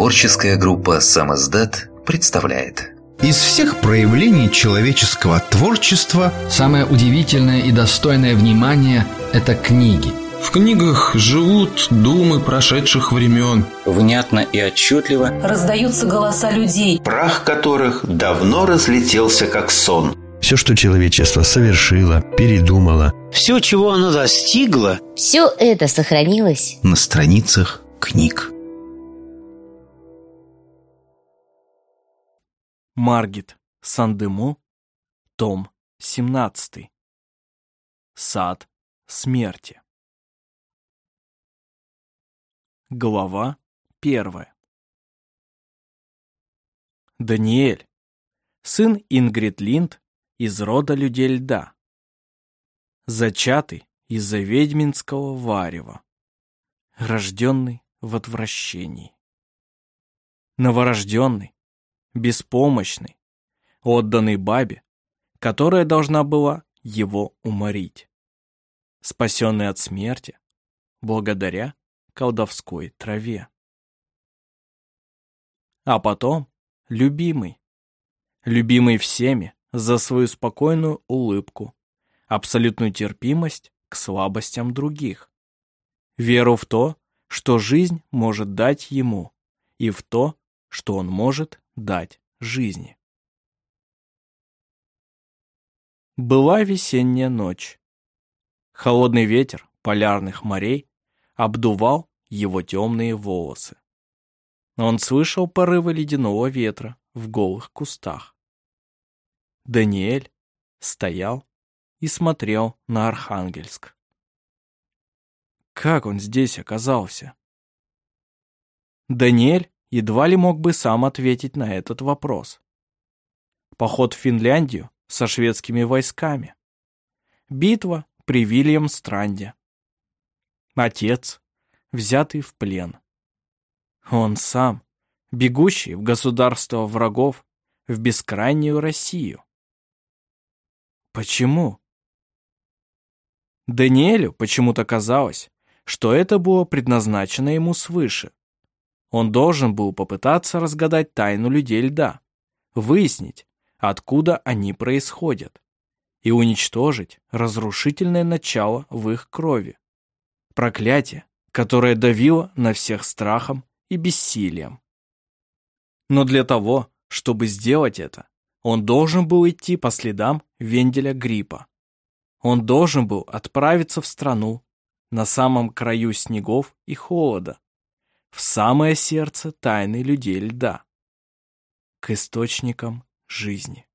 Творческая группа «Самиздат» представляет. Из всех проявлений человеческого творчества самое удивительное и достойное внимания – это книги. В книгах живут думы прошедших времен. Внятно и отчетливо раздаются голоса людей, прах которых давно разлетелся как сон. Все, что человечество совершило, передумало, все, чего оно достигло, все это сохранилось на страницах книг. Маргит Сандему, том 17. Сад смерти. Глава 1. Даниэль, сын Ингрид Линд из рода людей льда, зачатый из-за ведьминского варева, рожденный в отвращении, новорожденный, беспомощный, отданный бабе, которая должна была его уморить, спасенный от смерти благодаря колдовской траве. А потом любимый всеми за свою спокойную улыбку, абсолютную терпимость к слабостям других, веру в то, что жизнь может дать ему, и в то, что он может дать жизни. Была весенняя ночь. Холодный ветер полярных морей обдувал его темные волосы. Он слышал порывы ледяного ветра в голых кустах. Даниэль стоял и смотрел на Архангельск. Как он здесь оказался? Даниэль едва ли мог бы сам ответить на этот вопрос. Поход в Финляндию со шведскими войсками. Битва при Вильямстранде. Отец, взятый в плен. Он сам, бегущий в государство врагов, в бескрайнюю Россию. Почему? Даниэлю почему-то казалось, что это было предназначено ему свыше. Он должен был попытаться разгадать тайну людей льда, выяснить, откуда они происходят, и уничтожить разрушительное начало в их крови. Проклятие, которое давило на всех страхом и бессилием. Но для того, чтобы сделать это, он должен был идти по следам Венделя Гриппа. Он должен был отправиться в страну, на самом краю снегов и холода, в самое сердце тайны людей льда, к источникам жизни.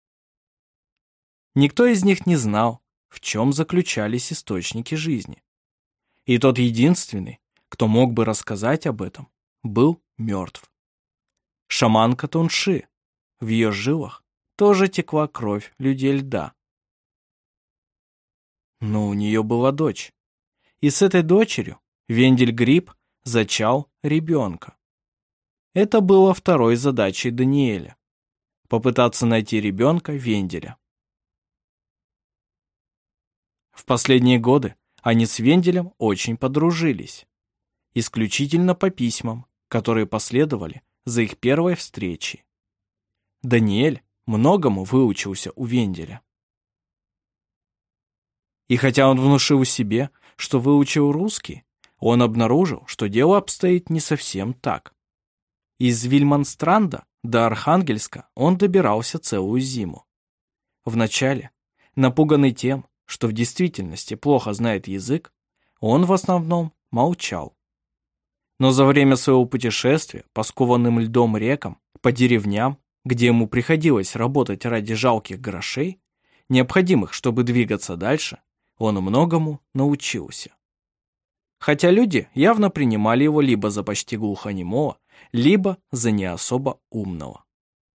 Никто из них не знал, в чем заключались источники жизни. И тот единственный, кто мог бы рассказать об этом, был мертв. Шаманка Тунши. В ее жилах тоже текла кровь людей льда. Но у нее была дочь. И с этой дочерью Вендель Грипп зачал ребенка. Это было второй задачей Даниэля — попытаться найти ребенка Венделя. В последние годы они с Венделем очень подружились. Исключительно по письмам, которые последовали за их первой встречей. Даниэль многому выучился у Венделя. И хотя он внушил себе, что выучил русский, он обнаружил, что дело обстоит не совсем так. Из Вильманстранда до Архангельска он добирался целую зиму. Вначале, напуганный тем, что в действительности плохо знает язык, он в основном молчал. Но за время своего путешествия по скованным льдом рекам, по деревням, где ему приходилось работать ради жалких грошей, необходимых, чтобы двигаться дальше, он многому научился. Хотя люди явно принимали его либо за почти глухонемого, либо за не особо умного.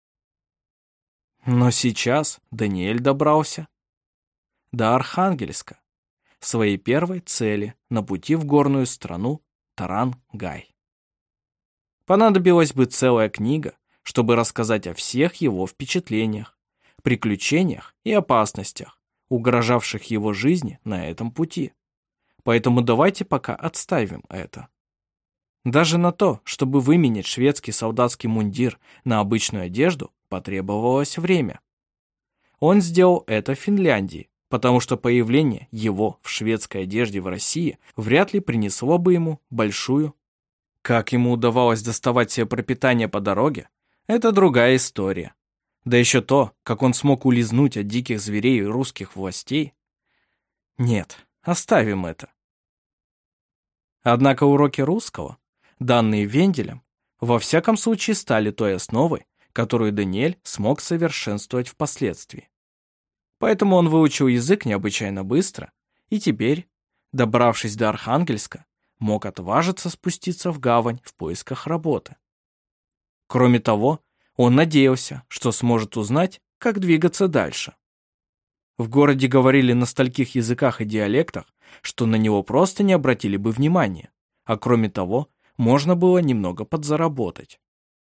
Но сейчас Даниэль добрался до Архангельска, своей первой цели на пути в горную страну Таран-Гай. Понадобилась бы целая книга, чтобы рассказать о всех его впечатлениях, приключениях и опасностях, угрожавших его жизни на этом пути. Поэтому давайте пока отставим это. Даже на то, чтобы выменять шведский солдатский мундир на обычную одежду, потребовалось время. Он сделал это в Финляндии, потому что появление его в шведской одежде в России вряд ли принесло бы ему большую. Как ему удавалось доставать себе пропитание по дороге, это другая история. Да еще то, как он смог улизнуть от диких зверей и русских властей. Нет, оставим это. Однако уроки русского, данные Венделем, во всяком случае стали той основой, которую Даниэль смог совершенствовать впоследствии. Поэтому он выучил язык необычайно быстро и теперь, добравшись до Архангельска, мог отважиться спуститься в гавань в поисках работы. Кроме того, он надеялся, что сможет узнать, как двигаться дальше. В городе говорили на стольких языках и диалектах, что на него просто не обратили бы внимания, а кроме того, можно было немного подзаработать.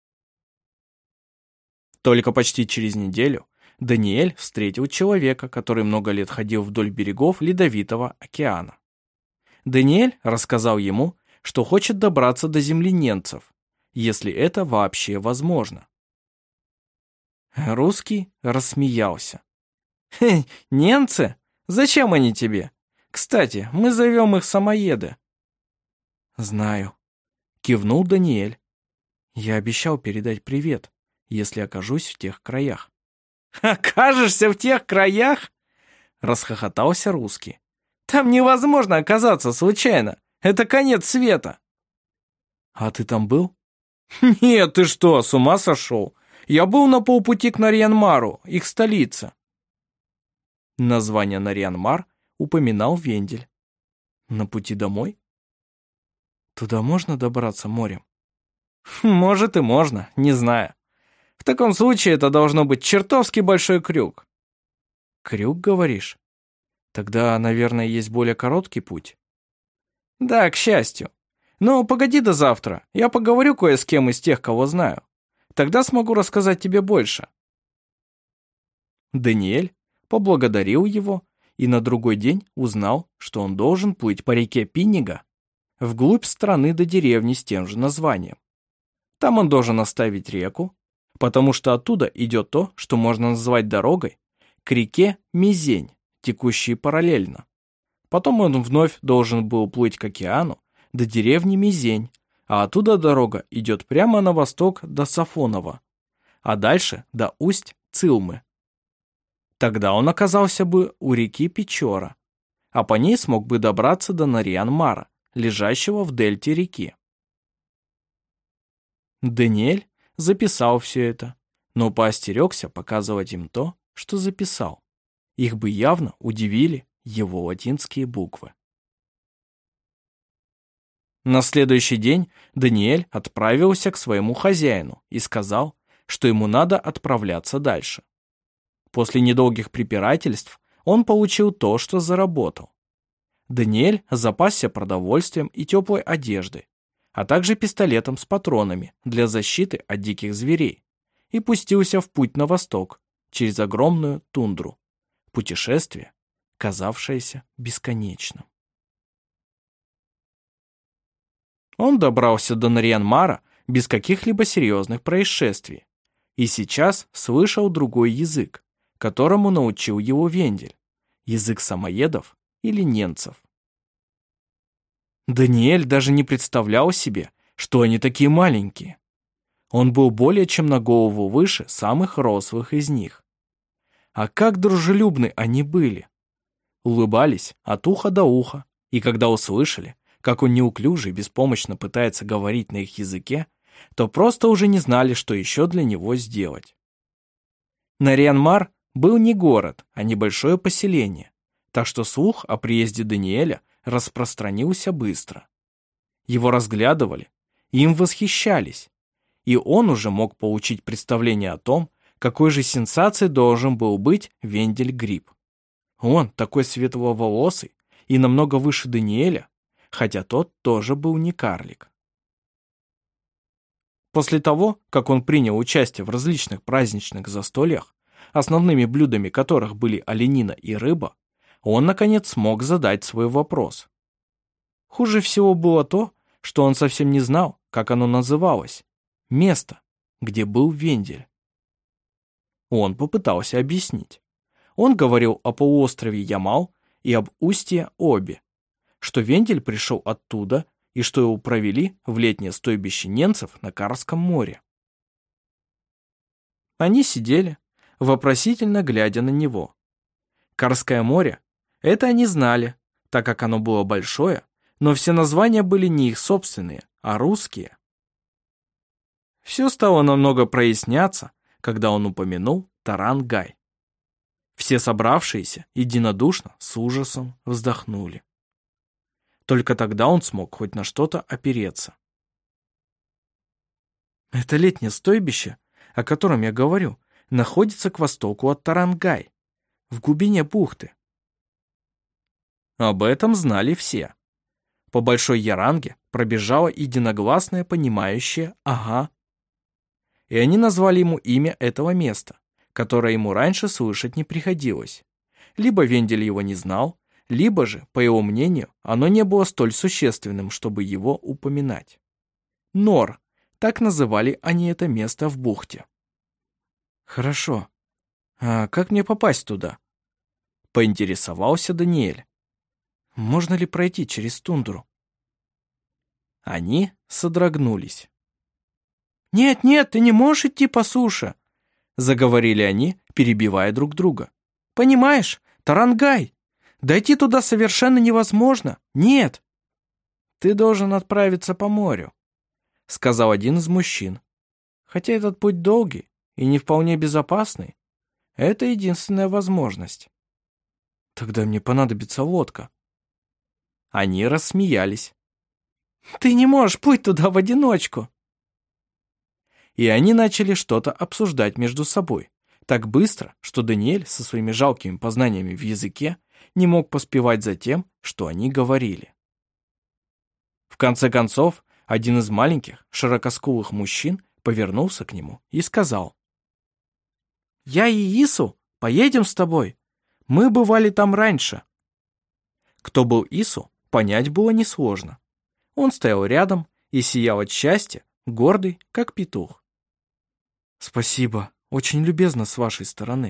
Только почти через неделю Даниэль встретил человека, который много лет ходил вдоль берегов Ледовитого океана. Даниэль рассказал ему, что хочет добраться до земли немцев, если это вообще возможно. Русский рассмеялся. «Немцы? Зачем они тебе? Кстати, мы зовем их самоеды». «Знаю», — кивнул Даниэль. «Я обещал передать привет, если окажусь в тех краях». «Окажешься в тех краях?» — расхохотался русский. «Там невозможно оказаться случайно. Это конец света». «А ты там был?» «Нет, ты что, с ума сошел? Я был на полпути к Нарьян-Мару, их столице». Название Нарьян-Мар упоминал Вендель. «На пути домой?» «Туда можно добраться морем?» «Может и можно, не знаю. В таком случае это должно быть чертовски большой крюк». «Крюк, говоришь? Тогда, наверное, есть более короткий путь». «Да, к счастью. Но погоди до завтра, я поговорю кое с кем из тех, кого знаю. Тогда смогу рассказать тебе больше». Даниэль поблагодарил его и на другой день узнал, что он должен плыть по реке Пиннига вглубь страны до деревни с тем же названием. Там он должен оставить реку, потому что оттуда идет то, что можно назвать дорогой, к реке Мизень, текущей параллельно. Потом он вновь должен был плыть к океану до деревни Мизень, а оттуда дорога идет прямо на восток до Сафонова, а дальше до Усть-Цилмы. Тогда он оказался бы у реки Печора, а по ней смог бы добраться до Нарьян-Мара, лежащего в дельте реки. Даниэль записал все это, но поостерегся показывать им то, что записал. Их бы явно удивили его латинские буквы. На следующий день Даниэль отправился к своему хозяину и сказал, что ему надо отправляться дальше. После недолгих препирательств он получил то, что заработал. Даниэль запасся продовольствием и теплой одеждой, а также пистолетом с патронами для защиты от диких зверей, и пустился в путь на восток, через огромную тундру. Путешествие, казавшееся бесконечным. Он добрался до Нарьян-Мара без каких-либо серьезных происшествий, и сейчас слышал другой язык, которому научил его Вендель, язык самоедов или немцев. Даниэль даже не представлял себе, что они такие маленькие. Он был более чем на голову выше самых рослых из них. А как дружелюбны они были! Улыбались от уха до уха, и когда услышали, как он неуклюже и беспомощно пытается говорить на их языке, то просто уже не знали, что еще для него сделать. Нарьян-Мар был не город, а небольшое поселение, так что слух о приезде Даниэля распространился быстро. Его разглядывали, им восхищались, и он уже мог получить представление о том, какой же сенсацией должен был быть Вендель Гриб. Он такой светловолосый и намного выше Даниэля, хотя тот тоже был не карлик. После того, как он принял участие в различных праздничных застольях, основными блюдами которых были оленина и рыба, он, наконец, смог задать свой вопрос. Хуже всего было то, что он совсем не знал, как оно называлось. Место, где был Вендель. Он попытался объяснить. Он говорил о полуострове Ямал и об устье Оби, что Вендель пришел оттуда и что его провели в летнее стойбище немцев на Карском море. Они сидели, вопросительно глядя на него. Карское море — это они знали, так как оно было большое, но все названия были не их собственные, а русские. Все стало намного проясняться, когда он упомянул Таран-Гай. Все собравшиеся единодушно с ужасом вздохнули. Только тогда он смог хоть на что-то опереться. Это летнее стойбище, о котором я говорю, находится к востоку от Таран-Гай, в глубине бухты. Об этом знали все. По Большой Яранге пробежало единогласное понимающее «ага». И они назвали ему имя этого места, которое ему раньше слышать не приходилось. Либо Вендель его не знал, либо же, по его мнению, оно не было столь существенным, чтобы его упоминать. Нор, так называли они это место в бухте. «Хорошо. А как мне попасть туда?» — поинтересовался Даниэль. «Можно ли пройти через тундру?» Они содрогнулись. «Нет, нет, ты не можешь идти по суше!» — заговорили они, перебивая друг друга. «Понимаешь, Таран-Гай, дойти туда совершенно невозможно. Нет!» «Ты должен отправиться по морю», — сказал один из мужчин. «Хотя этот путь долгий и не вполне безопасный, это единственная возможность». «Тогда мне понадобится лодка». Они рассмеялись. «Ты не можешь плыть туда в одиночку!» И они начали что-то обсуждать между собой, так быстро, что Даниэль со своими жалкими познаниями в языке не мог поспевать за тем, что они говорили. В конце концов, один из маленьких, широкоскулых мужчин повернулся к нему и сказал: «Я и Ису поедем с тобой. Мы бывали там раньше». Кто был Ису, понять было несложно. Он стоял рядом и сиял от счастья, гордый, как петух. «Спасибо, очень любезно с вашей стороны».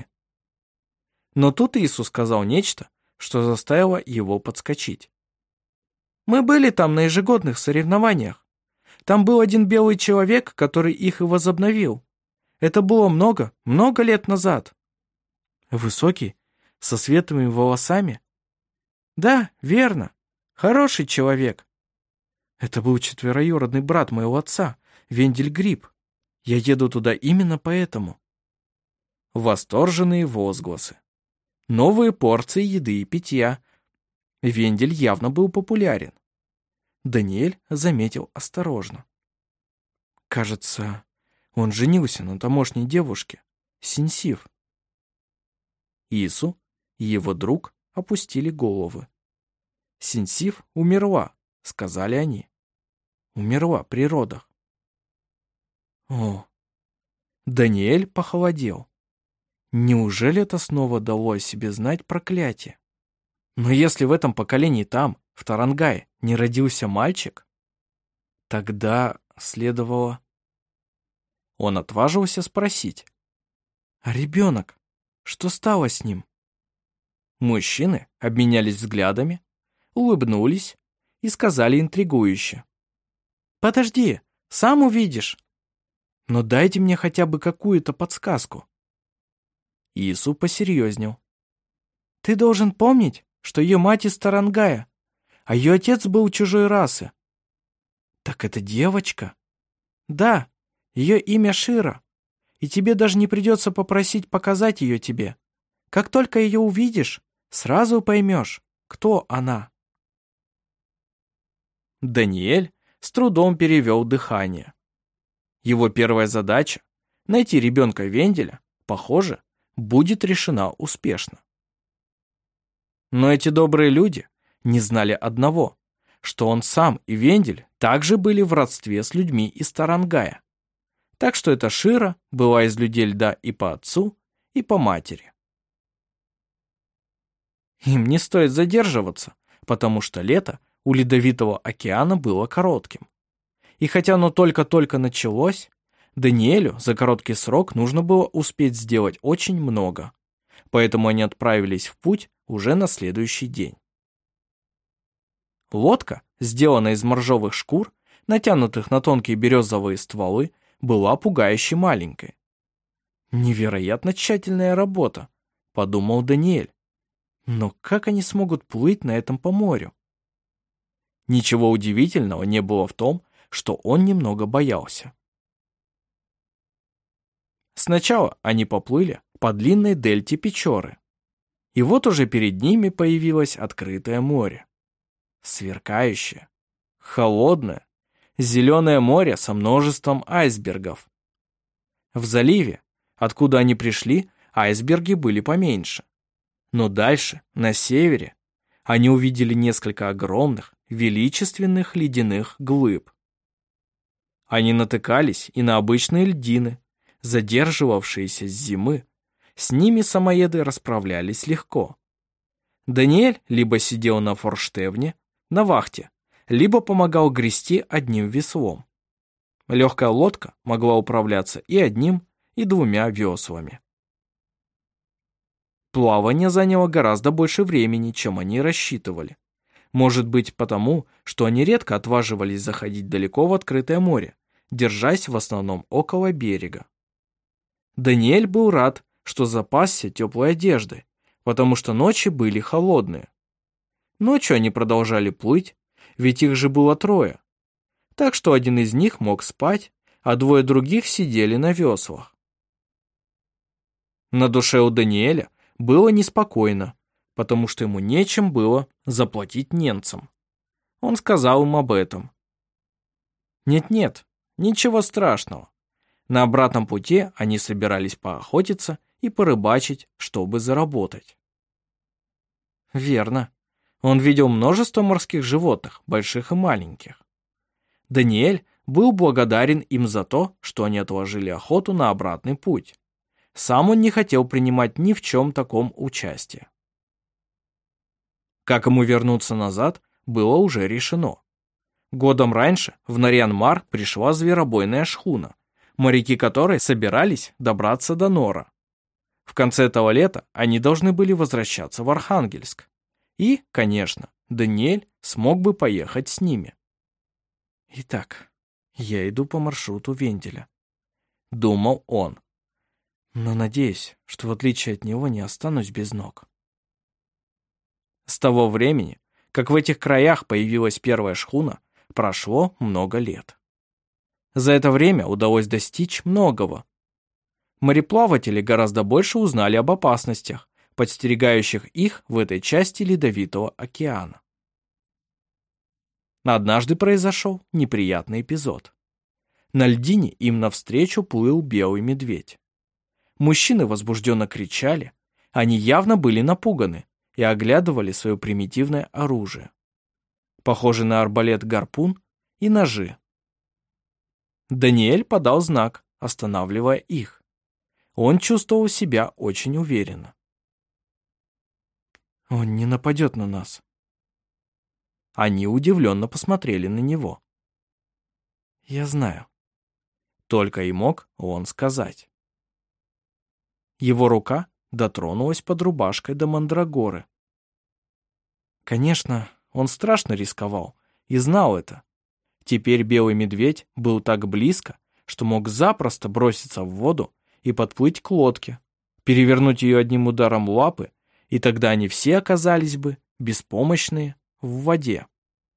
Но тут Иисус сказал нечто, что заставило его подскочить. «Мы были там на ежегодных соревнованиях. Там был один белый человек, который их и возобновил. Это было много лет назад». «Высокий, со светлыми волосами?» «Да, верно. Хороший человек. Это был четвероюродный брат моего отца, Вендель Гриб. Я еду туда именно поэтому». Восторженные возгласы. Новые порции еды и питья. Вендель явно был популярен. Даниэль заметил осторожно. Кажется, он женился на тамошней девушке, Синсив. Ису и его друг опустили головы. «Синсив умерла», — сказали они. «Умерла при родах». О, Даниэль похолодел. Неужели это снова дало о себе знать проклятие? Но если в этом поколении там, в Таран-Гае, не родился мальчик, тогда следовало... Он отважился спросить: «А ребенок? Что стало с ним?» Мужчины обменялись взглядами, улыбнулись и сказали интригующе: «Подожди, сам увидишь. Но дайте мне хотя бы какую-то подсказку». Ису посерьезнел. «Ты должен помнить, что ее мать из Таран-Гая, а ее отец был чужой расы». «Так это девочка?» «Да, ее имя Шира, и тебе даже не придется попросить показать ее тебе. Как только ее увидишь, сразу поймешь, кто она». Даниэль с трудом перевел дыхание. Его первая задача — найти ребенка Венделя, похоже, будет решена успешно. Но эти добрые люди не знали одного, что он сам и Вендель также были в родстве с людьми из Таран-Гая. Так что эта Шира была из людей льда и по отцу, и по матери. Им не стоит задерживаться, потому что лето у Ледовитого океана было коротким. И хотя оно только-только началось, Даниэлю за короткий срок нужно было успеть сделать очень много, поэтому они отправились в путь уже на следующий день. Лодка, сделанная из моржовых шкур, натянутых на тонкие березовые стволы, была пугающе маленькой. «Невероятно тщательная работа», — подумал Даниэль. «Но как они смогут плыть на этом по морю?» Ничего удивительного не было в том, что он немного боялся. Сначала они поплыли по длинной дельте Печоры, и вот уже перед ними появилось открытое море. Сверкающее, холодное, зеленое море со множеством айсбергов. В заливе, откуда они пришли, айсберги были поменьше. Но дальше, на севере, они увидели несколько огромных, величественных ледяных глыб. Они натыкались и на обычные льдины, задерживавшиеся с зимы. С ними самоеды расправлялись легко. Даниэль либо сидел на форштевне, на вахте, либо помогал грести одним веслом. Легкая лодка могла управляться и одним, и двумя веслами. Плавание заняло гораздо больше времени, чем они рассчитывали. Может быть, потому, что они редко отваживались заходить далеко в открытое море, держась в основном около берега. Даниэль был рад, что запасся теплой одеждой, потому что ночи были холодные. Ночью они продолжали плыть, ведь их же было трое. Так что один из них мог спать, а двое других сидели на веслах. На душе у Даниэля было неспокойно, потому что ему нечем было заплатить немцам. Он сказал им об этом. Нет-нет, ничего страшного. На обратном пути они собирались поохотиться и порыбачить, чтобы заработать. Верно. Он видел множество морских животных, больших и маленьких. Даниэль был благодарен им за то, что они отложили охоту на обратный путь. Сам он не хотел принимать ни в чем таком участие. Как ему вернуться назад, было уже решено. Годом раньше в Нарьян-Мар пришла зверобойная шхуна, моряки которой собирались добраться до Нора. В конце этого лета они должны были возвращаться в Архангельск. И, конечно, Даниэль смог бы поехать с ними. «Итак, я иду по маршруту Венделя», — думал он. «Но надеюсь, что в отличие от него не останусь без ног». С того времени, как в этих краях появилась первая шхуна, прошло много лет. За это время удалось достичь многого. Мореплаватели гораздо больше узнали об опасностях, подстерегающих их в этой части Ледовитого океана. Однажды произошел неприятный эпизод. На льдине им навстречу плыл белый медведь. Мужчины возбужденно кричали, они явно были напуганы и оглядывали свое примитивное оружие, похожее на арбалет-гарпун и ножи. Даниэль подал знак, останавливая их. Он чувствовал себя очень уверенно. «Он не нападет на нас». Они удивленно посмотрели на него. «Я знаю». Только и мог он сказать. Его рука дотронулась под рубашкой до мандрагоры. Конечно, он страшно рисковал и знал это. Теперь белый медведь был так близко, что мог запросто броситься в воду и подплыть к лодке, перевернуть ее одним ударом лапы, и тогда они все оказались бы беспомощные в воде.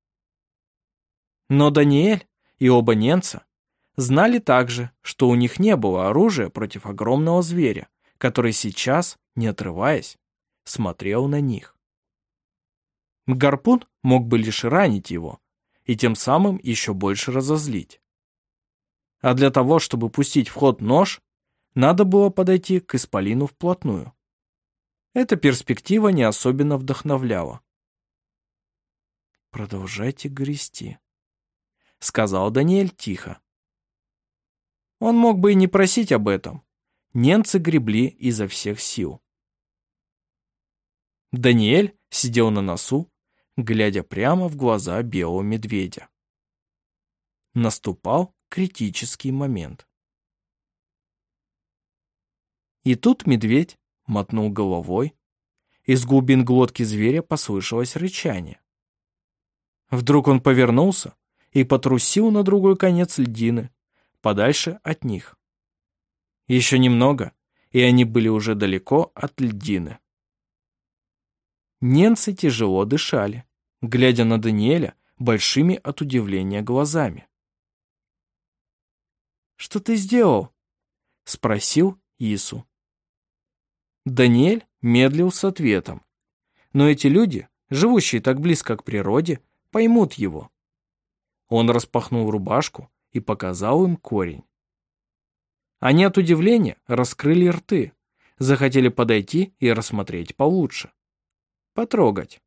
Но Даниэль и оба немца знали также, что у них не было оружия против огромного зверя, который сейчас, не отрываясь, смотрел на них. Гарпун мог бы лишь ранить его и тем самым еще больше разозлить. А для того, чтобы пустить в ход нож, надо было подойти к исполину вплотную. Эта перспектива не особенно вдохновляла. «Продолжайте грести», — сказал Даниэль тихо. Он мог бы и не просить об этом. Немцы гребли изо всех сил. Даниэль сидел на носу, глядя прямо в глаза белого медведя. Наступал критический момент. И тут медведь мотнул головой. Из глубин глотки зверя послышалось рычание. Вдруг он повернулся и потрусил на другой конец льдины, подальше от них. Еще немного, и они были уже далеко от льдины. Ненцы тяжело дышали, глядя на Даниэля большими от удивления глазами. «Что ты сделал?» — спросил Ису. Даниэль медлил с ответом, но эти люди, живущие так близко к природе, поймут его. Он распахнул рубашку и показал им корень. Они от удивления раскрыли рты, захотели подойти и рассмотреть получше. Потрогать.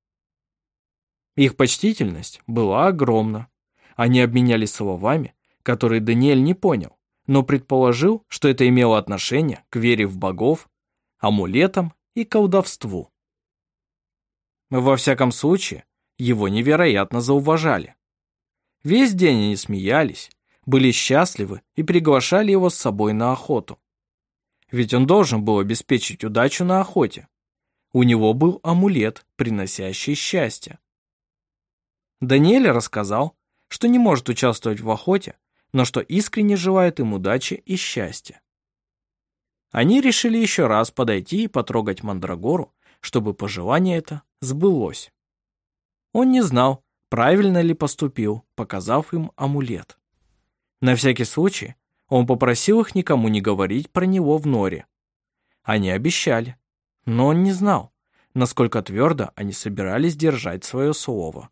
Их почтительность была огромна. Они обменялись словами, которые Даниэль не понял, но предположил, что это имело отношение к вере в богов, амулетам и колдовству. Во всяком случае, его невероятно зауважали. Весь день они смеялись, были счастливы и приглашали его с собой на охоту. Ведь он должен был обеспечить удачу на охоте. У него был амулет, приносящий счастье. Даниэль рассказал, что не может участвовать в охоте, но что искренне желает им удачи и счастья. Они решили еще раз подойти и потрогать мандрагору, чтобы пожелание это сбылось. Он не знал, правильно ли поступил, показав им амулет. На всякий случай он попросил их никому не говорить про него в норе. Они обещали, но он не знал, насколько твердо они собирались держать свое слово.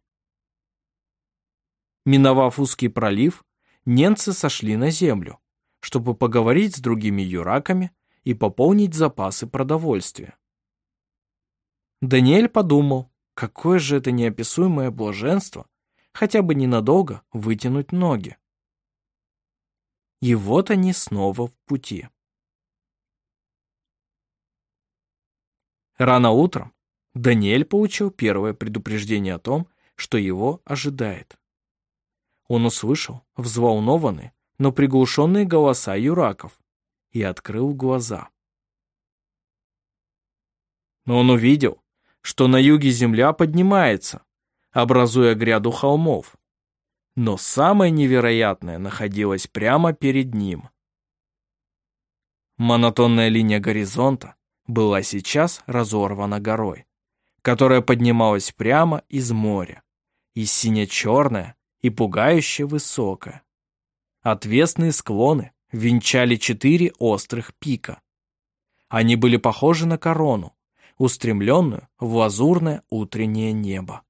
Миновав узкий пролив, ненцы сошли на землю, чтобы поговорить с другими юраками и пополнить запасы продовольствия. Даниэль подумал, какое же это неописуемое блаженство хотя бы ненадолго вытянуть ноги. И вот они снова в пути. Рано утром Даниэль получил первое предупреждение о том, что его ожидает. Он услышал взволнованные, но приглушенные голоса юраков и открыл глаза. Но он увидел, что на юге земля поднимается, образуя гряду холмов. Но самое невероятное находилось прямо перед ним. Монотонная линия горизонта была сейчас разорвана горой, которая поднималась прямо из моря, и сине-черная, и пугающе высокая. Отвесные склоны венчали 4 острых пика. Они были похожи на корону, устремленную в лазурное утреннее небо.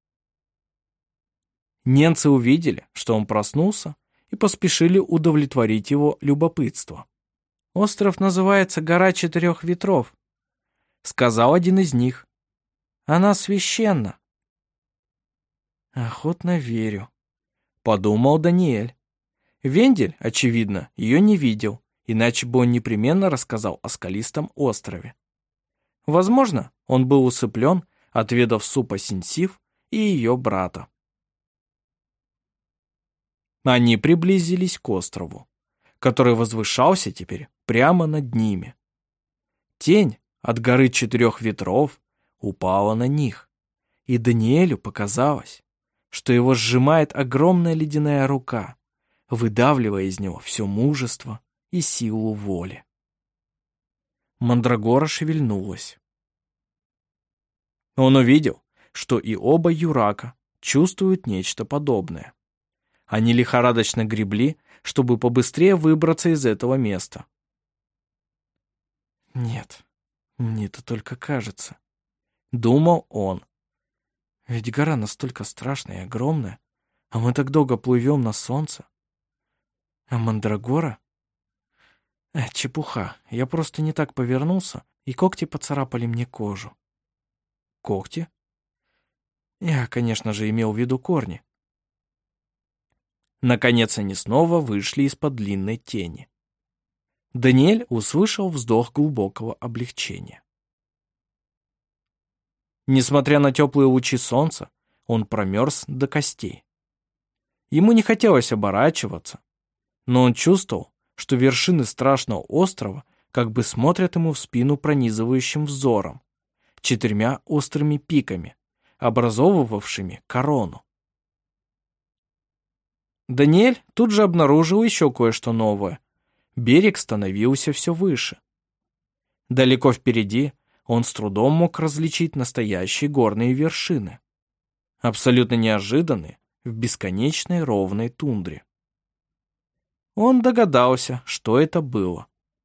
Ненцы увидели, что он проснулся, и поспешили удовлетворить его любопытство. «Остров называется Гора 4 ветров», — сказал один из них. «Она священна». «Охотно верю», — подумал Даниэль. Вендель, очевидно, ее не видел, иначе бы он непременно рассказал о скалистом острове. Возможно, он был усыплен, отведав супа Синсив и ее брата. Они приблизились к острову, который возвышался теперь прямо над ними. Тень от горы 4 ветров упала на них, и Даниэлю показалось, что его сжимает огромная ледяная рука, выдавливая из него все мужество и силу воли. Мандрагора шевельнулась. Он увидел, что и оба юрака чувствуют нечто подобное. Они лихорадочно гребли, чтобы побыстрее выбраться из этого места. «Нет, мне это только кажется», — думал он. «Ведь гора настолько страшная и огромная, а мы так долго плывем на солнце. А мандрагора? Чепуха, я просто не так повернулся, и когти поцарапали мне кожу». «Когти?» Я, конечно же, имел в виду корни. Наконец они снова вышли из-под длинной тени. Даниэль услышал вздох глубокого облегчения. Несмотря на теплые лучи солнца, он промерз до костей. Ему не хотелось оборачиваться, но он чувствовал, что вершины страшного острова как бы смотрят ему в спину пронизывающим взором, 4 острыми пиками, образовывавшими корону. Даниэль тут же обнаружил еще кое-что новое. Берег становился все выше. Далеко впереди он с трудом мог различить настоящие горные вершины, абсолютно неожиданные в бесконечной ровной тундре. Он догадался, что это было.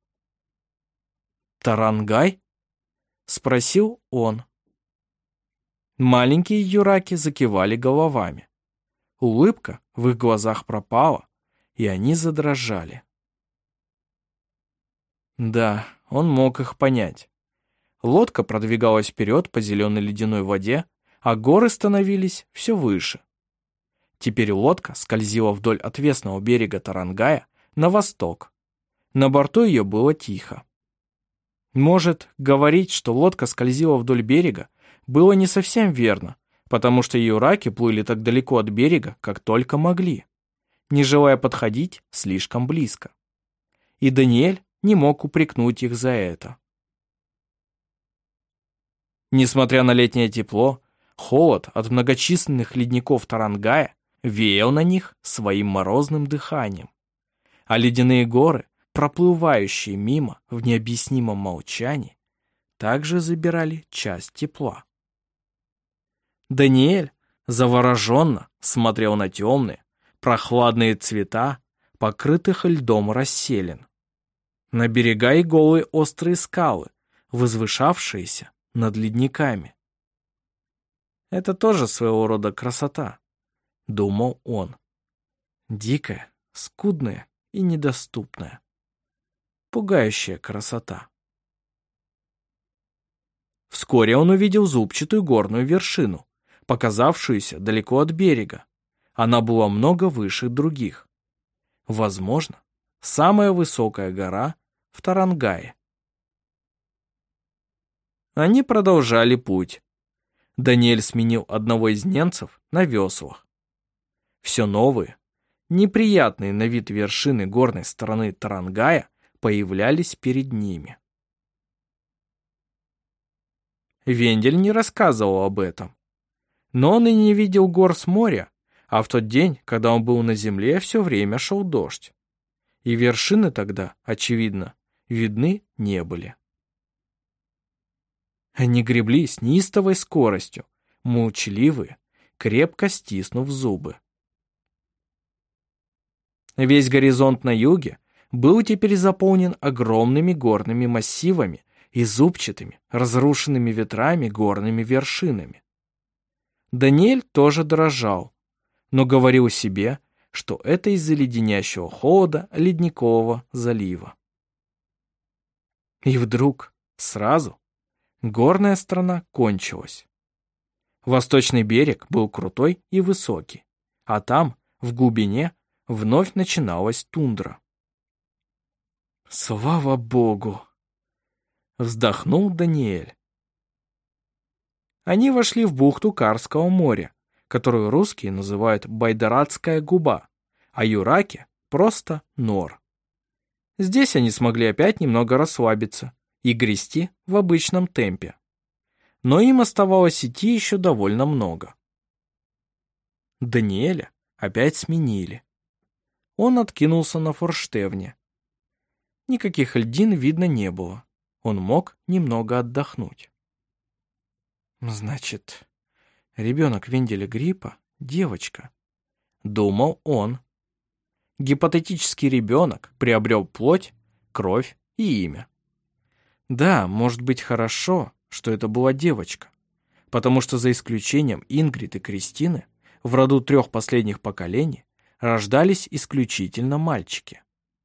«Тарангай?» — спросил он. Маленькие юраки закивали головами. Улыбка в их глазах пропала, и они задрожали. Да, он мог их понять. Лодка продвигалась вперед по зеленой ледяной воде, а горы становились все выше. Теперь лодка скользила вдоль отвесного берега Тарангая на восток. На борту ее было тихо. Может, говорить, что лодка скользила вдоль берега, было не совсем верно, потому что юраки плыли так далеко от берега, как только могли, не желая подходить слишком близко. И Даниэль не мог упрекнуть их за это. Несмотря на летнее тепло, холод от многочисленных ледников Тарангая веял на них своим морозным дыханием, а ледяные горы, проплывающие мимо в необъяснимом молчании, также забирали часть тепла. Даниэль завороженно смотрел на темные, прохладные цвета, покрытых льдом расселин, на берега и голые острые скалы, возвышавшиеся над ледниками. Это тоже своего рода красота, думал он. Дикая, скудная и недоступная. Пугающая красота. Вскоре он увидел зубчатую горную вершину, показавшуюся далеко от берега. Она была много выше других. Возможно, самая высокая гора в Тарангае. Они продолжали путь. Даниэль сменил одного из немцев на веслах. Все новые, неприятные на вид вершины горной стороны Тарангая появлялись перед ними. Вендель не рассказывал об этом. Но он и не видел гор с моря, а в тот день, когда он был на земле, все время шел дождь. И вершины тогда, очевидно, видны не были. Они гребли с неистовой скоростью, молчаливые, крепко стиснув зубы. Весь горизонт на юге был теперь заполнен огромными горными массивами и зубчатыми, разрушенными ветрами горными вершинами. Даниэль тоже дрожал, но говорил себе, что это из-за леденящего холода ледникового залива. И вдруг, сразу, горная страна кончилась. Восточный берег был крутой и высокий, а там, в глубине, вновь начиналась тундра. «Слава Богу!» — вздохнул Даниэль. Они вошли в бухту Карского моря, которую русские называют Байдарадская губа, а юраки — просто Нор. Здесь они смогли опять немного расслабиться и грести в обычном темпе. Но им оставалось идти еще довольно много. Даниэля опять сменили. Он откинулся на форштевне. Никаких льдин видно не было. Он мог немного отдохнуть. Значит, ребенок Венделя Гриппа — девочка, думал он. Гипотетический ребенок приобрел плоть, кровь и имя. Да, может быть хорошо, что это была девочка, потому что за исключением Ингрид и Кристины в роду 3 последних поколений рождались исключительно мальчики.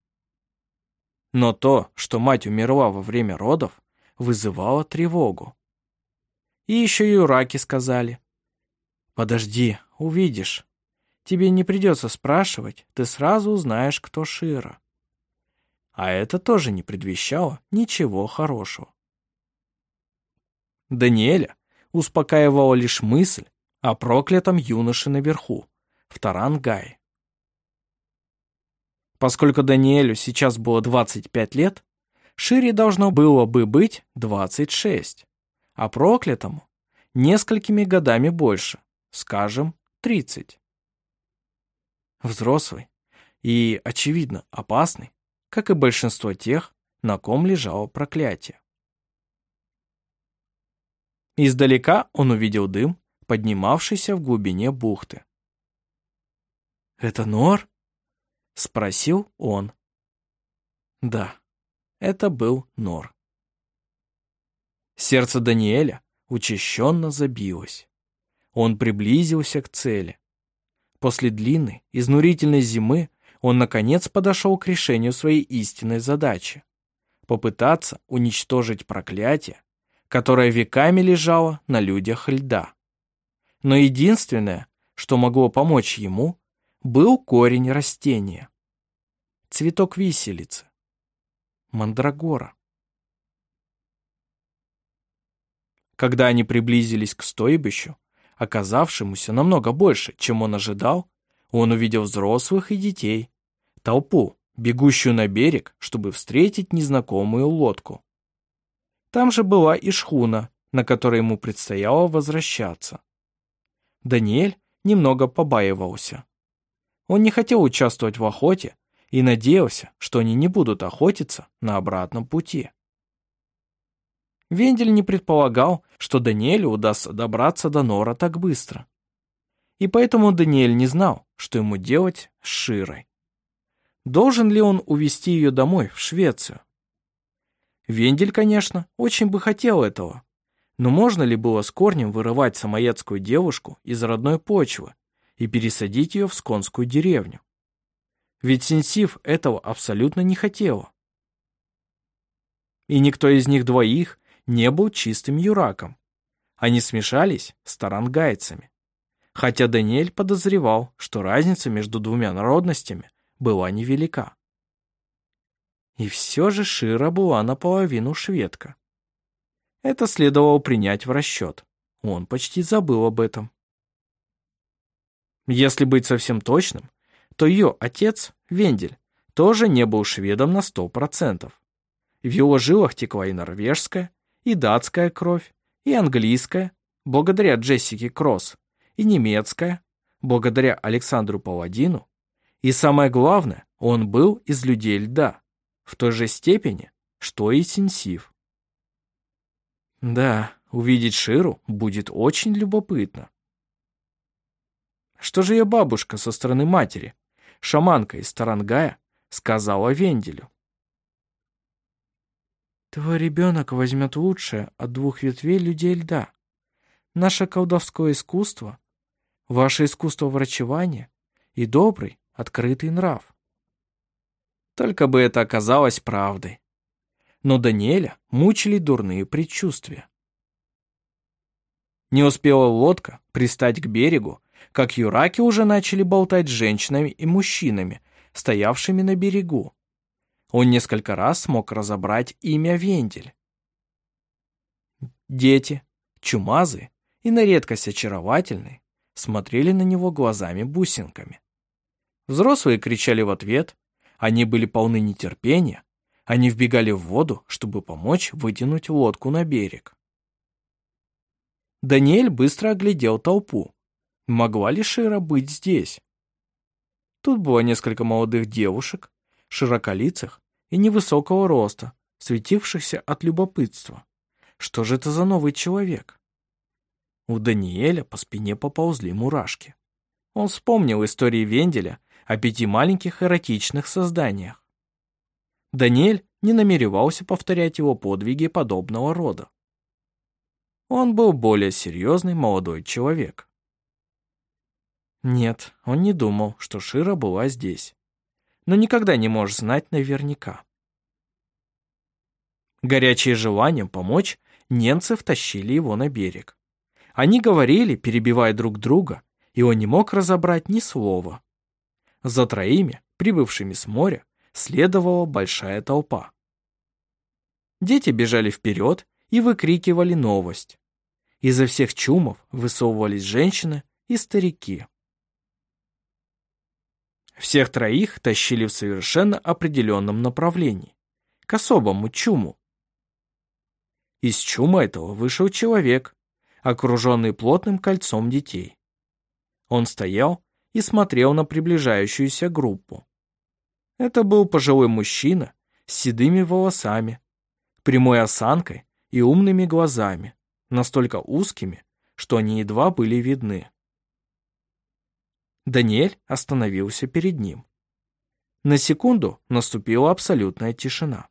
Но то, что мать умерла во время родов, вызывало тревогу. И еще юраки сказали: «Подожди, увидишь. Тебе не придется спрашивать, ты сразу узнаешь, кто Шира». А это тоже не предвещало ничего хорошего. Даниэля успокаивала лишь мысль о проклятом юноше наверху, в Тарангае. Поскольку Даниэлю сейчас было 25 лет, Шире должно было бы быть 26, а проклятому несколькими годами больше, скажем, 30. Взрослый и, очевидно, опасный, как и большинство тех, на ком лежало проклятие. Издалека он увидел дым, поднимавшийся в глубине бухты. «Это Нор?» — спросил он. Да, это был Нор. Сердце Даниэля учащенно забилось. Он приблизился к цели. После длинной, изнурительной зимы он, наконец, подошел к решению своей истинной задачи — попытаться уничтожить проклятие, которое веками лежало на людях льда. Но единственное, что могло помочь ему, был корень растения. Цветок виселицы. Мандрагора. Когда они приблизились к стойбищу, оказавшемуся намного больше, чем он ожидал, он увидел взрослых и детей, толпу, бегущую на берег, чтобы встретить незнакомую лодку. Там же была и шхуна, на которой ему предстояло возвращаться. Даниэль немного побаивался. Он не хотел участвовать в охоте и надеялся, что они не будут охотиться на обратном пути. Вендель не предполагал, что Даниэлю удастся добраться до Нора так быстро. И поэтому Даниэль не знал, что ему делать с Широй. Должен ли он увезти ее домой, в Швецию? Вендель, конечно, очень бы хотел этого, но можно ли было с корнем вырывать самоедскую девушку из родной почвы и пересадить ее в сконскую деревню? Ведь Синсив этого абсолютно не хотела. И никто из них двоих не был чистым юраком. Они смешались с тарангайцами. Хотя Даниэль подозревал, что разница между двумя народностями была невелика. И все же Шира была наполовину шведка. Это следовало принять в расчет. Он почти забыл об этом. Если быть совсем точным, то ее отец, Вендель, тоже не был шведом на 100%. В его жилах текла и норвежская, и датская кровь, и английская, благодаря Джессике Кросс, и немецкая, благодаря Александру Паладину, и самое главное, он был из людей льда, в той же степени, что и Синсив. Да, увидеть Ширу будет очень любопытно. Что же ее бабушка со стороны матери, шаманка из Тарангая, сказала Венделю? Твой ребенок возьмет лучшее от двух ветвей людей льда. Наше колдовское искусство, ваше искусство врачевания и добрый, открытый нрав. Только бы это оказалось правдой. Но Даниэля мучили дурные предчувствия. Не успела лодка пристать к берегу, как юраки уже начали болтать с женщинами и мужчинами, стоявшими на берегу. Он несколько раз смог разобрать имя Вендель. Дети, чумазые и на редкость очаровательные, смотрели на него глазами-бусинками. Взрослые кричали в ответ, они были полны нетерпения, они вбегали в воду, чтобы помочь вытянуть лодку на берег. Даниэль быстро оглядел толпу. Могла ли Шира быть здесь? Тут было несколько молодых девушек, широколицых и невысокого роста, светившихся от любопытства. Что же это за новый человек? У Даниэля по спине поползли мурашки. Он вспомнил истории Венделя о 5 маленьких эротичных созданиях. Даниэль не намеревался повторять его подвиги подобного рода. Он был более серьезный молодой человек. Нет, он не думал, что Шира была здесь. Но никогда не можешь знать наверняка. Горячие желанием помочь, ненцы втащили его на берег. Они говорили, перебивая друг друга, и он не мог разобрать ни слова. За троими, прибывшими с моря, следовала большая толпа. Дети бежали вперед и выкрикивали новость. Изо всех чумов высовывались женщины и старики. Всех троих тащили в совершенно определенном направлении, к особому чуму. Из чума этого вышел человек, окруженный плотным кольцом детей. Он стоял и смотрел на приближающуюся группу. Это был пожилой мужчина с седыми волосами, прямой осанкой и умными глазами, настолько узкими, что они едва были видны. Даниэль остановился перед ним. На секунду наступила абсолютная тишина.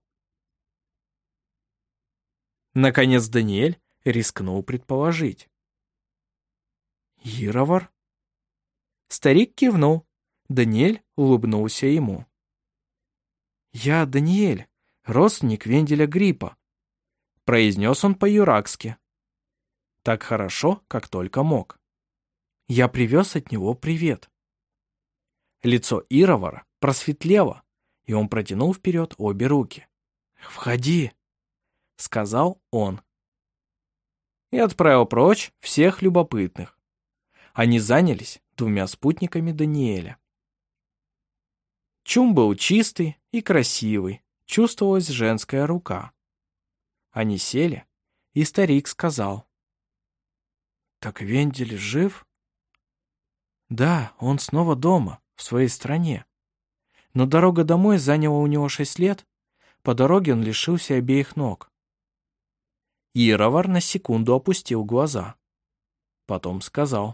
Наконец Даниэль рискнул предположить. «Ировар?» Старик кивнул. Даниэль улыбнулся ему. «Я Даниэль, родственник Венделя Гриппа», произнес он по-юракски. Так хорошо, как только мог. «Я привез от него привет». Лицо Ировара просветлело, и он протянул вперед обе руки. «Входи», — сказал он. И отправил прочь всех любопытных. Они занялись двумя спутниками Даниэля. Чум был чистый и красивый, чувствовалась женская рука. Они сели, и старик сказал: «Так Вендель жив?» «Да, он снова дома, в своей стране. Но дорога домой заняла у него 6 лет, по дороге он лишился обеих ног». Ировар на секунду опустил глаза. Потом сказал: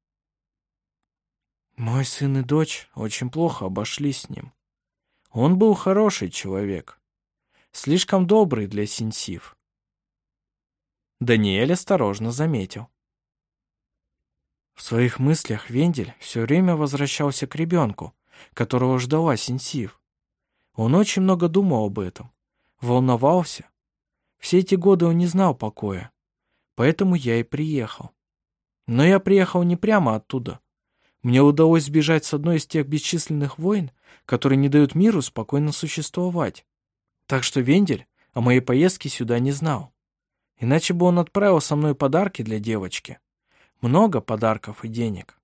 «Мой сын и дочь очень плохо обошлись с ним. Он был хороший человек, слишком добрый для синсив». Даниэль осторожно заметил: в своих мыслях Вендель все время возвращался к ребенку, которого ждала синсив. Он очень много думал об этом, волновался. Все эти годы он не знал покоя, поэтому я и приехал. Но я приехал не прямо оттуда. Мне удалось сбежать с одной из тех бесчисленных войн, которые не дают миру спокойно существовать. Так что Вендель о моей поездке сюда не знал. Иначе бы он отправил со мной подарки для девочки. Много подарков и денег.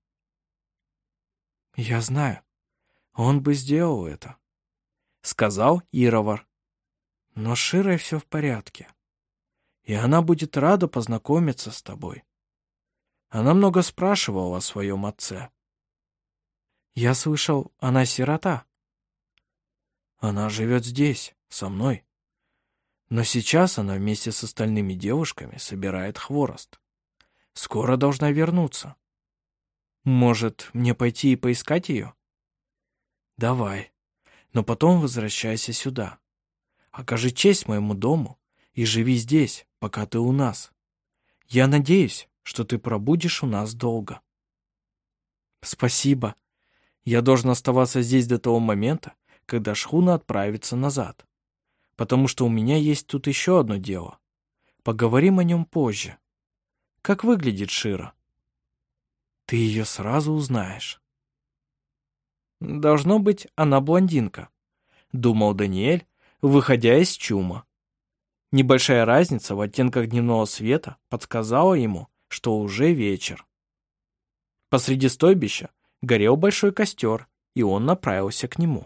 Я знаю, он бы сделал это, сказал Ировар. Но с Широй все в порядке, и она будет рада познакомиться с тобой. Она много спрашивала о своем отце. Я слышал, она сирота. Она живет здесь, со мной. Но сейчас она вместе с остальными девушками собирает хворост. Скоро должна вернуться. Может, мне пойти и поискать ее? Давай, но потом возвращайся сюда. Окажи честь моему дому и живи здесь, пока ты у нас. Я надеюсь, что ты пробудешь у нас долго. Спасибо. Я должен оставаться здесь до того момента, когда шхуна отправится назад. Потому что у меня есть тут еще одно дело. Поговорим о нем позже. Как выглядит Шира? Ты ее сразу узнаешь. Должно быть, она блондинка, думал Даниэль, выходя из чума. Небольшая разница в оттенках дневного света подсказала ему, что уже вечер. Посреди стойбища горел большой костер, и он направился к нему.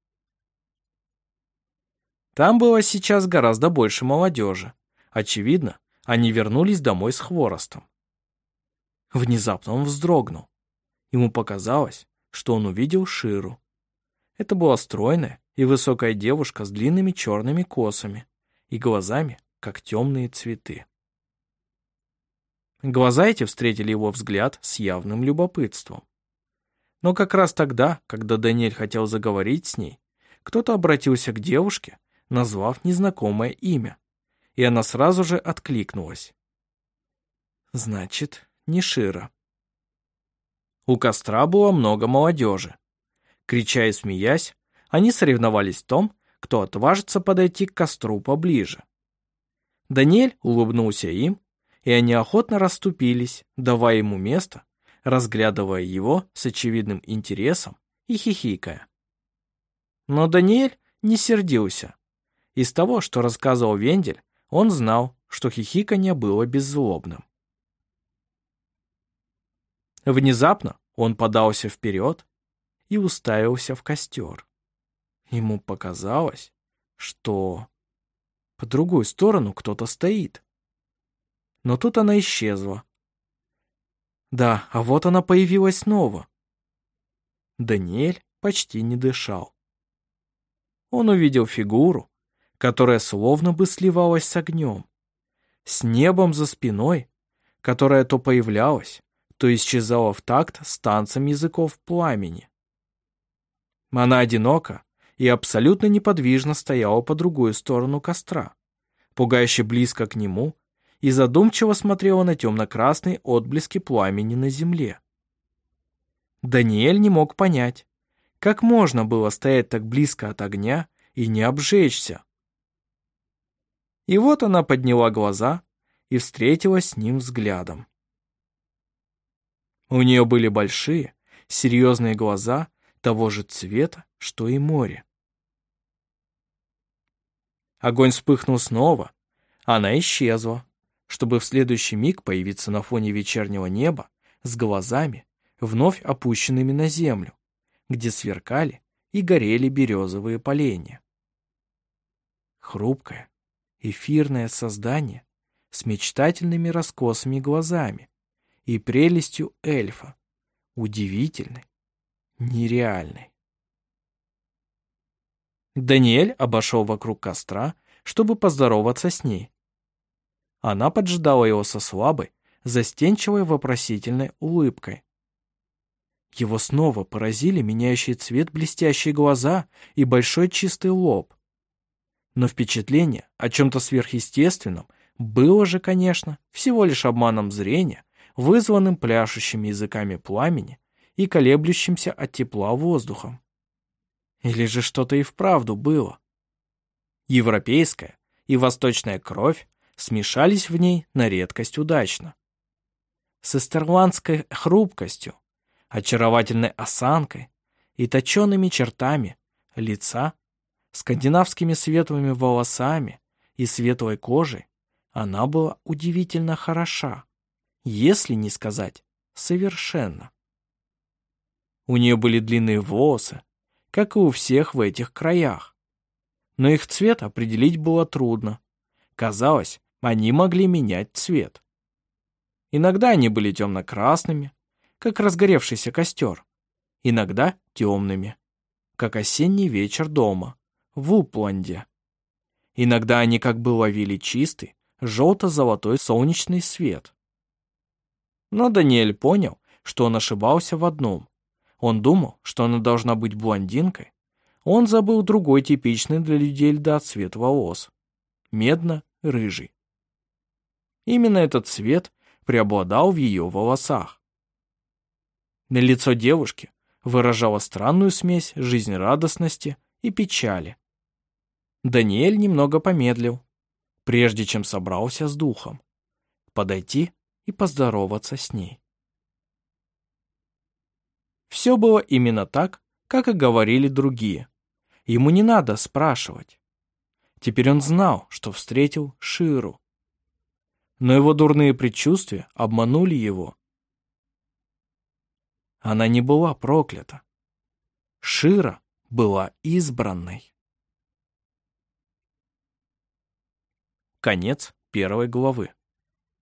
Там было сейчас гораздо больше молодежи. Очевидно, они вернулись домой с хворостом. Внезапно он вздрогнул. Ему показалось, что он увидел Ширу. Это была стройная и высокая девушка с длинными черными косами и глазами, как темные цветы. Глаза эти встретили его взгляд с явным любопытством. Но как раз тогда, когда Даниэль хотел заговорить с ней, кто-то обратился к девушке, назвав незнакомое имя, и она сразу же откликнулась. Значит, не Шира. У костра было много молодежи. Крича и смеясь, они соревновались в том, кто отважится подойти к костру поближе. Даниэль улыбнулся им, и они охотно расступились, давая ему место, разглядывая его с очевидным интересом и хихикая. Но Даниэль не сердился. Из того, что рассказывал Вендель, он знал, что хихиканье было беззлобным. Внезапно он подался вперед и уставился в костер. Ему показалось, что по другую сторону кто-то стоит. Но тут она исчезла. Да, а вот она появилась снова. Даниэль почти не дышал. Он увидел фигуру, которая словно бы сливалась с огнем, с небом за спиной, которая то появлялась, то исчезала в такт с танцем языков пламени. Она одиноко и абсолютно неподвижно стояла по другую сторону костра, пугающе близко к нему, и задумчиво смотрела на темно-красные отблески пламени на земле. Даниэль не мог понять, как можно было стоять так близко от огня и не обжечься. И вот она подняла глаза и встретилась с ним взглядом. У нее были большие, серьезные глаза того же цвета, что и море. Огонь вспыхнул снова, она исчезла, чтобы в следующий миг появиться на фоне вечернего неба с глазами, вновь опущенными на землю, где сверкали и горели березовые поленья. Хрупкое, эфирное создание с мечтательными раскосыми глазами и прелестью эльфа, удивительной, нереальной. Даниэль обошел вокруг костра, чтобы поздороваться с ней. Она поджидала его со слабой, застенчивой вопросительной улыбкой. Его снова поразили меняющий цвет блестящие глаза и большой чистый лоб. Но впечатление о чем-то сверхъестественном было же, конечно, всего лишь обманом зрения, вызванным пляшущими языками пламени и колеблющимся от тепла воздухом. Или же что-то и вправду было. Европейская и восточная кровь смешались в ней на редкость удачно. С эстерландской хрупкостью, очаровательной осанкой и точенными чертами лица, скандинавскими светлыми волосами и светлой кожей она была удивительно хороша, если не сказать совершенно. У нее были длинные волосы, как и у всех в этих краях, но их цвет определить было трудно. Казалось, они могли менять цвет. Иногда они были темно-красными, как разгоревшийся костер, иногда темными, как осенний вечер дома, в Упланде. Иногда они как бы ловили чистый, желто-золотой солнечный свет. Но Даниэль понял, что он ошибался в одном. Он думал, что она должна быть блондинкой. Он забыл другой типичный для людей льда цвет волос — медно-рыжий. Именно этот цвет преобладал в ее волосах. На лицо девушки выражало странную смесь жизнерадостности и печали. Даниэль немного помедлил, прежде чем собрался с духом, подойти и поздороваться с ней. Все было именно так, как и говорили другие. Ему не надо спрашивать. Теперь он знал, что встретил Ширу. Но его дурные предчувствия обманули его. Она не была проклята. Шира была избранной. Конец 1 главы.